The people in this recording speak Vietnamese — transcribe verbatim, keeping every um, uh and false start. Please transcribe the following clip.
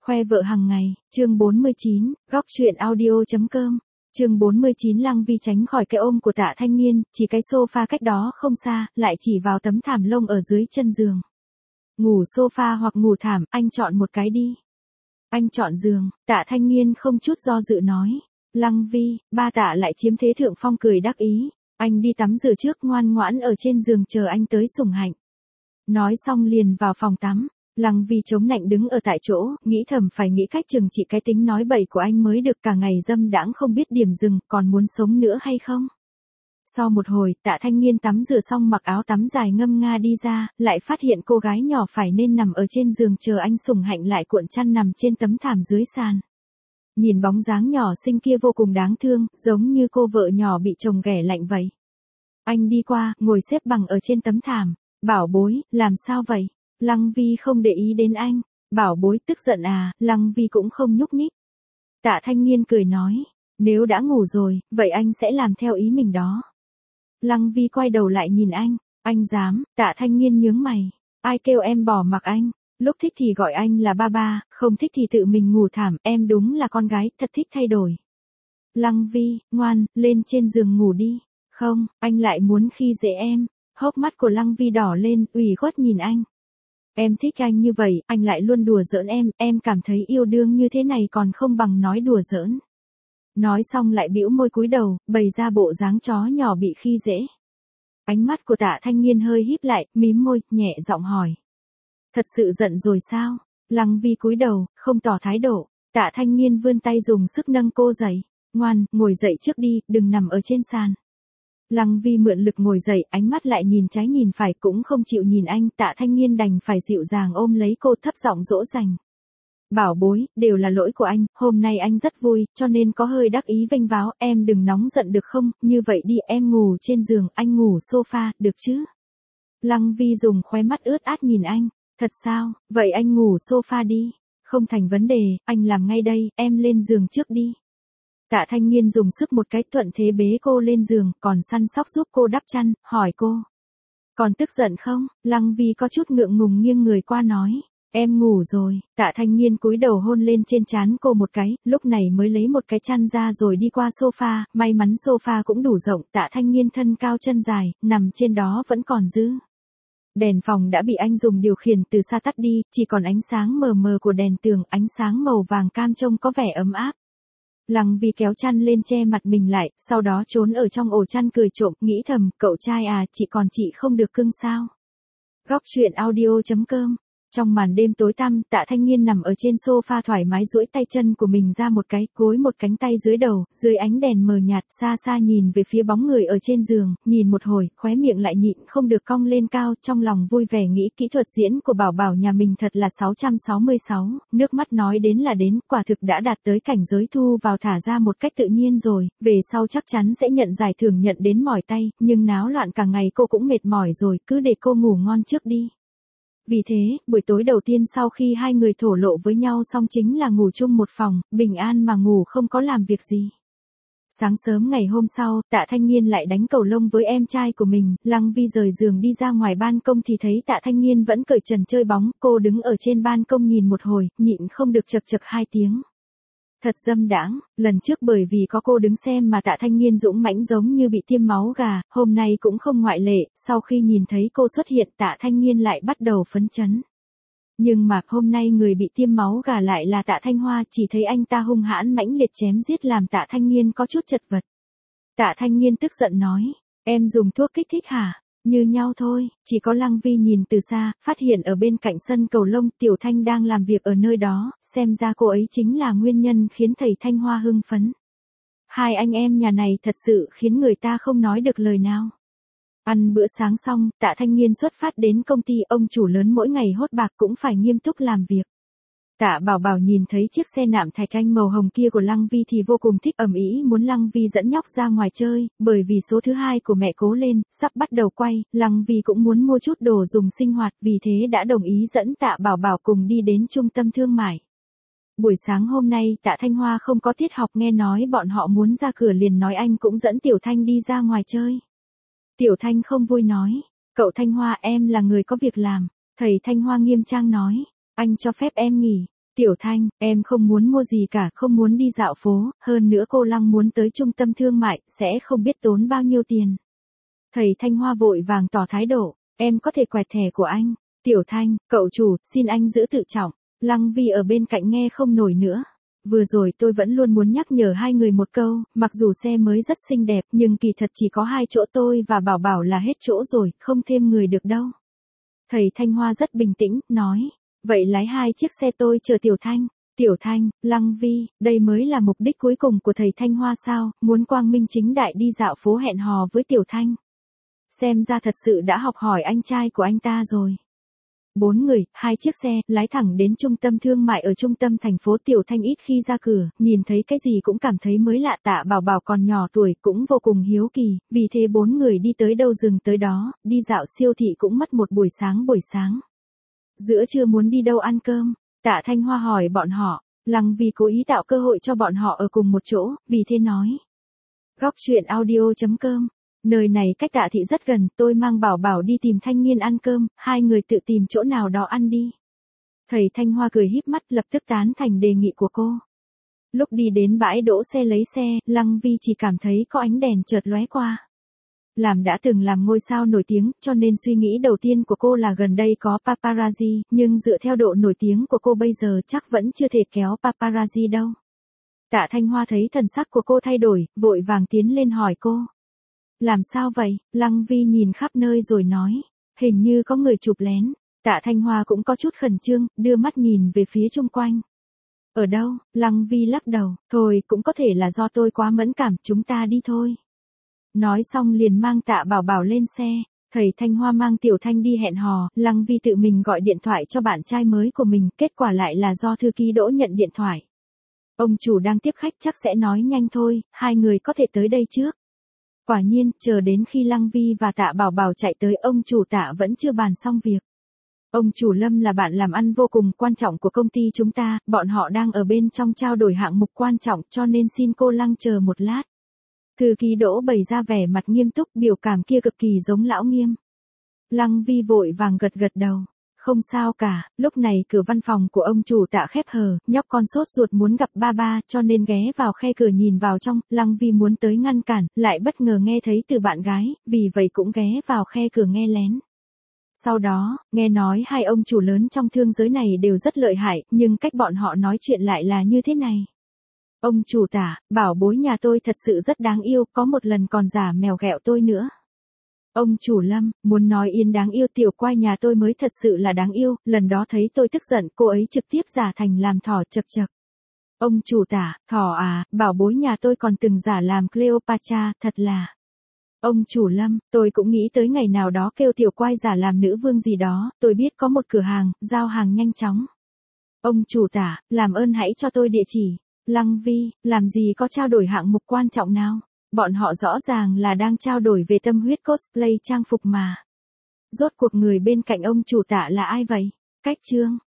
Khoe vợ hàng ngày, chương bốn mươi chín, góc truyện audio.com, chương bốn mươi chín. Lăng Vi tránh khỏi cái ôm của Tạ Thanh Nghiên, chỉ cái sofa cách đó không xa, lại chỉ vào tấm thảm lông ở dưới chân giường. Ngủ sofa hoặc ngủ thảm, anh chọn một cái đi. Anh chọn giường, Tạ Thanh Nghiên không chút do dự nói. Lăng Vi, ba Tạ lại chiếm thế thượng phong cười đắc ý. Anh đi tắm rửa trước, ngoan ngoãn ở trên giường chờ anh tới sủng hạnh. Nói xong liền vào phòng tắm. Lăng Vi chống nạnh đứng ở tại chỗ, nghĩ thầm phải nghĩ cách trừng trị cái tính nói bậy của anh mới được, cả ngày dâm đãng không biết điểm dừng, còn muốn sống nữa hay không? Sau một hồi, Tạ Thanh Nghiên tắm rửa xong mặc áo tắm dài ngâm nga đi ra, lại phát hiện cô gái nhỏ phải nên nằm ở trên giường chờ anh sủng hạnh lại cuộn chăn nằm trên tấm thảm dưới sàn. Nhìn bóng dáng nhỏ xinh kia vô cùng đáng thương, giống như cô vợ nhỏ bị chồng ghẻ lạnh vậy. Anh đi qua, ngồi xếp bằng ở trên tấm thảm. Bảo bối, làm sao vậy? Lăng Vi không để ý đến anh. Bảo bối tức giận à? Lăng Vi cũng không nhúc nhích. Tạ Thanh Nghiên cười nói, nếu đã ngủ rồi, vậy anh sẽ làm theo ý mình đó. Lăng Vi quay đầu lại nhìn anh, anh dám? Tạ Thanh Nghiên nhướng mày, ai kêu em bỏ mặc anh? Lúc thích thì gọi anh là ba ba, không thích thì tự mình ngủ thảm, em đúng là con gái, thật thích thay đổi. Lăng Vi, ngoan, lên trên giường ngủ đi. Không, anh lại muốn khi dễ em. Hốc mắt của Lăng Vi đỏ lên, ủy khuất nhìn anh. Em thích anh như vậy, anh lại luôn đùa giỡn em, em cảm thấy yêu đương như thế này còn không bằng nói đùa giỡn. Nói xong lại bĩu môi cúi đầu, bày ra bộ dáng chó nhỏ bị khi dễ. Ánh mắt của Tạ Thanh Nghiên hơi híp lại, mím môi, nhẹ giọng hỏi. Thật sự giận rồi sao? Lăng Vi cúi đầu, không tỏ thái độ. Tạ Thanh Nghiên vươn tay dùng sức nâng cô dậy. Ngoan, ngồi dậy trước đi, đừng nằm ở trên sàn. Lăng Vi mượn lực ngồi dậy, ánh mắt lại nhìn trái nhìn phải cũng không chịu nhìn anh. Tạ Thanh Nghiên đành phải dịu dàng ôm lấy cô, thấp giọng dỗ dành. Bảo bối, đều là lỗi của anh, hôm nay anh rất vui, cho nên có hơi đắc ý vênh váo, em đừng nóng giận được không? Như vậy đi, em ngủ trên giường, anh ngủ sofa, được chứ? Lăng Vi dùng khóe mắt ướt át nhìn anh, thật sao? Vậy anh ngủ sofa đi. Không thành vấn đề, anh làm ngay đây, em lên giường trước đi. Tạ Thanh Nghiên dùng sức một cái, thuận thế bế cô lên giường, còn săn sóc giúp cô đắp chăn, hỏi cô. Còn tức giận không? Lăng Vi có chút ngượng ngùng nghiêng người qua nói. Em ngủ rồi. Tạ Thanh Nghiên cúi đầu hôn lên trên trán cô một cái, lúc này mới lấy một cái chăn ra rồi đi qua sofa, may mắn sofa cũng đủ rộng. Tạ Thanh Nghiên thân cao chân dài, nằm trên đó vẫn còn dư. Đèn phòng đã bị anh dùng điều khiển từ xa tắt đi, chỉ còn ánh sáng mờ mờ của đèn tường, ánh sáng màu vàng cam trông có vẻ ấm áp. Lăng Vi kéo chăn lên che mặt mình lại, sau đó trốn ở trong ổ chăn cười trộm, nghĩ thầm, cậu trai à, chị còn chị không được cưng sao? Góc truyện audio.com. Trong màn đêm tối tăm, Tạ Thanh Nghiên nằm ở trên sofa thoải mái duỗi tay chân của mình ra một cái, gối một cánh tay dưới đầu, dưới ánh đèn mờ nhạt, xa xa nhìn về phía bóng người ở trên giường, nhìn một hồi, khóe miệng lại nhịn không được cong lên cao, trong lòng vui vẻ nghĩ kỹ thuật diễn của Bảo Bảo nhà mình thật là sáu trăm sáu mươi sáu, nước mắt nói đến là đến, quả thực đã đạt tới cảnh giới thu vào thả ra một cách tự nhiên rồi, về sau chắc chắn sẽ nhận giải thưởng nhận đến mỏi tay, nhưng náo loạn cả ngày cô cũng mệt mỏi rồi, cứ để cô ngủ ngon trước đi. Vì thế, buổi tối đầu tiên sau khi hai người thổ lộ với nhau xong chính là ngủ chung một phòng, bình an mà ngủ không có làm việc gì. Sáng sớm ngày hôm sau, Tạ Thanh Nghiên lại đánh cầu lông với em trai của mình, Lăng Vi rời giường đi ra ngoài ban công thì thấy Tạ Thanh Nghiên vẫn cởi trần chơi bóng, cô đứng ở trên ban công nhìn một hồi, nhịn không được chật chật hai tiếng. Thật dâm đãng, lần trước bởi vì có cô đứng xem mà Tạ Thanh Nghiên dũng mãnh giống như bị tiêm máu gà, hôm nay cũng không ngoại lệ, sau khi nhìn thấy cô xuất hiện Tạ Thanh Nghiên lại bắt đầu phấn chấn. Nhưng mà hôm nay người bị tiêm máu gà lại là Tạ Thanh Hoa, chỉ thấy anh ta hung hãn mãnh liệt chém giết làm Tạ Thanh Nghiên có chút chật vật. Tạ Thanh Nghiên tức giận nói, em dùng thuốc kích thích hả? Như nhau thôi, chỉ có Lăng Vi nhìn từ xa, phát hiện ở bên cạnh sân cầu lông Tiểu Thanh đang làm việc ở nơi đó, xem ra cô ấy chính là nguyên nhân khiến thầy Thanh Hoa hưng phấn. Hai anh em nhà này thật sự khiến người ta không nói được lời nào. Ăn bữa sáng xong, Tạ Thanh Nghiên xuất phát đến công ty, ông chủ lớn mỗi ngày hốt bạc cũng phải nghiêm túc làm việc. Tạ Bảo Bảo nhìn thấy chiếc xe nạm thạch anh màu hồng kia của Lăng Vi thì vô cùng thích, ầm ĩ muốn Lăng Vi dẫn nhóc ra ngoài chơi, bởi vì số thứ hai của mẹ cố lên, sắp bắt đầu quay, Lăng Vi cũng muốn mua chút đồ dùng sinh hoạt, vì thế đã đồng ý dẫn Tạ Bảo Bảo cùng đi đến trung tâm thương mại. Buổi sáng hôm nay Tạ Thanh Hoa không có tiết học, nghe nói bọn họ muốn ra cửa liền nói anh cũng dẫn Tiểu Thanh đi ra ngoài chơi. Tiểu Thanh không vui nói, cậu Thanh Hoa em là người có việc làm, thầy Thanh Hoa nghiêm trang nói, anh cho phép em nghỉ. Tiểu Thanh, em không muốn mua gì cả, không muốn đi dạo phố, hơn nữa cô Lăng muốn tới trung tâm thương mại, sẽ không biết tốn bao nhiêu tiền. Thầy Thanh Hoa vội vàng tỏ thái độ, em có thể quẹt thẻ của anh. Tiểu Thanh, cậu chủ, xin anh giữ tự trọng. Lăng Vi ở bên cạnh nghe không nổi nữa. Vừa rồi tôi vẫn luôn muốn nhắc nhở hai người một câu, mặc dù xe mới rất xinh đẹp nhưng kỳ thật chỉ có hai chỗ tôi và Bảo Bảo là hết chỗ rồi, không thêm người được đâu. Thầy Thanh Hoa rất bình tĩnh, nói, vậy lái hai chiếc xe tôi chờ Tiểu Thanh. Tiểu Thanh, Lăng Vi, đây mới là mục đích cuối cùng của thầy Thanh Hoa sao, muốn quang minh chính đại đi dạo phố hẹn hò với Tiểu Thanh. Xem ra thật sự đã học hỏi anh trai của anh ta rồi. Bốn người, hai chiếc xe, lái thẳng đến trung tâm thương mại ở trung tâm thành phố. Tiểu Thanh ít khi ra cửa, nhìn thấy cái gì cũng cảm thấy mới lạ. Tạ Bảo Bảo còn nhỏ tuổi cũng vô cùng hiếu kỳ, vì thế bốn người đi tới đâu dừng tới đó, đi dạo siêu thị cũng mất một buổi sáng buổi sáng. Giữa trưa muốn đi đâu ăn cơm? Tạ Thanh Hoa hỏi bọn họ, Lăng Vi cố ý tạo cơ hội cho bọn họ ở cùng một chỗ, vì thế nói. Góc truyện audio chấm com. Nơi này cách Tạ thị rất gần, tôi mang Bảo Bảo đi tìm Thanh Nghiên ăn cơm, hai người tự tìm chỗ nào đó ăn đi. Thầy Thanh Hoa cười híp mắt lập tức tán thành đề nghị của cô. Lúc đi đến bãi đỗ xe lấy xe, Lăng Vi chỉ cảm thấy có ánh đèn chợt lóe qua. Làm đã từng làm ngôi sao nổi tiếng, cho nên suy nghĩ đầu tiên của cô là gần đây có paparazzi, nhưng dựa theo độ nổi tiếng của cô bây giờ chắc vẫn chưa thể kéo paparazzi đâu. Tạ Thanh Hoa thấy thần sắc của cô thay đổi, vội vàng tiến lên hỏi cô. Làm sao vậy? Lăng Vi nhìn khắp nơi rồi nói, hình như có người chụp lén. Tạ Thanh Hoa cũng có chút khẩn trương, đưa mắt nhìn về phía chung quanh. Ở đâu? Lăng Vi lắc đầu, thôi cũng có thể là do tôi quá mẫn cảm, chúng ta đi thôi. Nói xong liền mang Tạ Bảo Bảo lên xe. Thầy Thanh Hoa mang Tiểu Thanh đi hẹn hò, Lăng Vi tự mình gọi điện thoại cho bạn trai mới của mình, kết quả lại là do thư ký Đỗ nhận điện thoại. Ông chủ đang tiếp khách chắc sẽ nói nhanh thôi, hai người có thể tới đây trước. Quả nhiên, chờ đến khi Lăng Vi và Tạ Bảo Bảo chạy tới, ông chủ Tạ vẫn chưa bàn xong việc. Ông chủ Lâm là bạn làm ăn vô cùng quan trọng của công ty chúng ta, bọn họ đang ở bên trong trao đổi hạng mục quan trọng cho nên xin cô Lăng chờ một lát. Thư ký Đỗ bày ra vẻ mặt nghiêm túc, biểu cảm kia cực kỳ giống lão Nghiêm. Lăng Vi vội vàng gật gật đầu. Không sao cả, lúc này cửa văn phòng của ông chủ Tạ khép hờ, nhóc con sốt ruột muốn gặp ba ba, cho nên ghé vào khe cửa nhìn vào trong. Lăng Vi muốn tới ngăn cản, lại bất ngờ nghe thấy từ bạn gái, vì vậy cũng ghé vào khe cửa nghe lén. Sau đó, nghe nói hai ông chủ lớn trong thương giới này đều rất lợi hại, nhưng cách bọn họ nói chuyện lại là như thế này. Ông chủ Tạ, bảo bối nhà tôi thật sự rất đáng yêu, có một lần còn giả mèo ghẹo tôi nữa. Ông chủ Lâm, muốn nói Yên đáng yêu, tiểu quai nhà tôi mới thật sự là đáng yêu, lần đó thấy tôi tức giận, cô ấy trực tiếp giả thành làm thỏ chật chật. Ông chủ Tạ, thỏ à, bảo bối nhà tôi còn từng giả làm Cleopatra, thật là. Ông chủ Lâm, tôi cũng nghĩ tới ngày nào đó kêu tiểu quai giả làm nữ vương gì đó, tôi biết có một cửa hàng, giao hàng nhanh chóng. Ông chủ Tạ, làm ơn hãy cho tôi địa chỉ. Lăng Vi, làm gì có trao đổi hạng mục quan trọng nào? Bọn họ rõ ràng là đang trao đổi về tâm huyết cosplay trang phục mà. Rốt cuộc người bên cạnh ông chủ Tạ là ai vậy? Cách chương.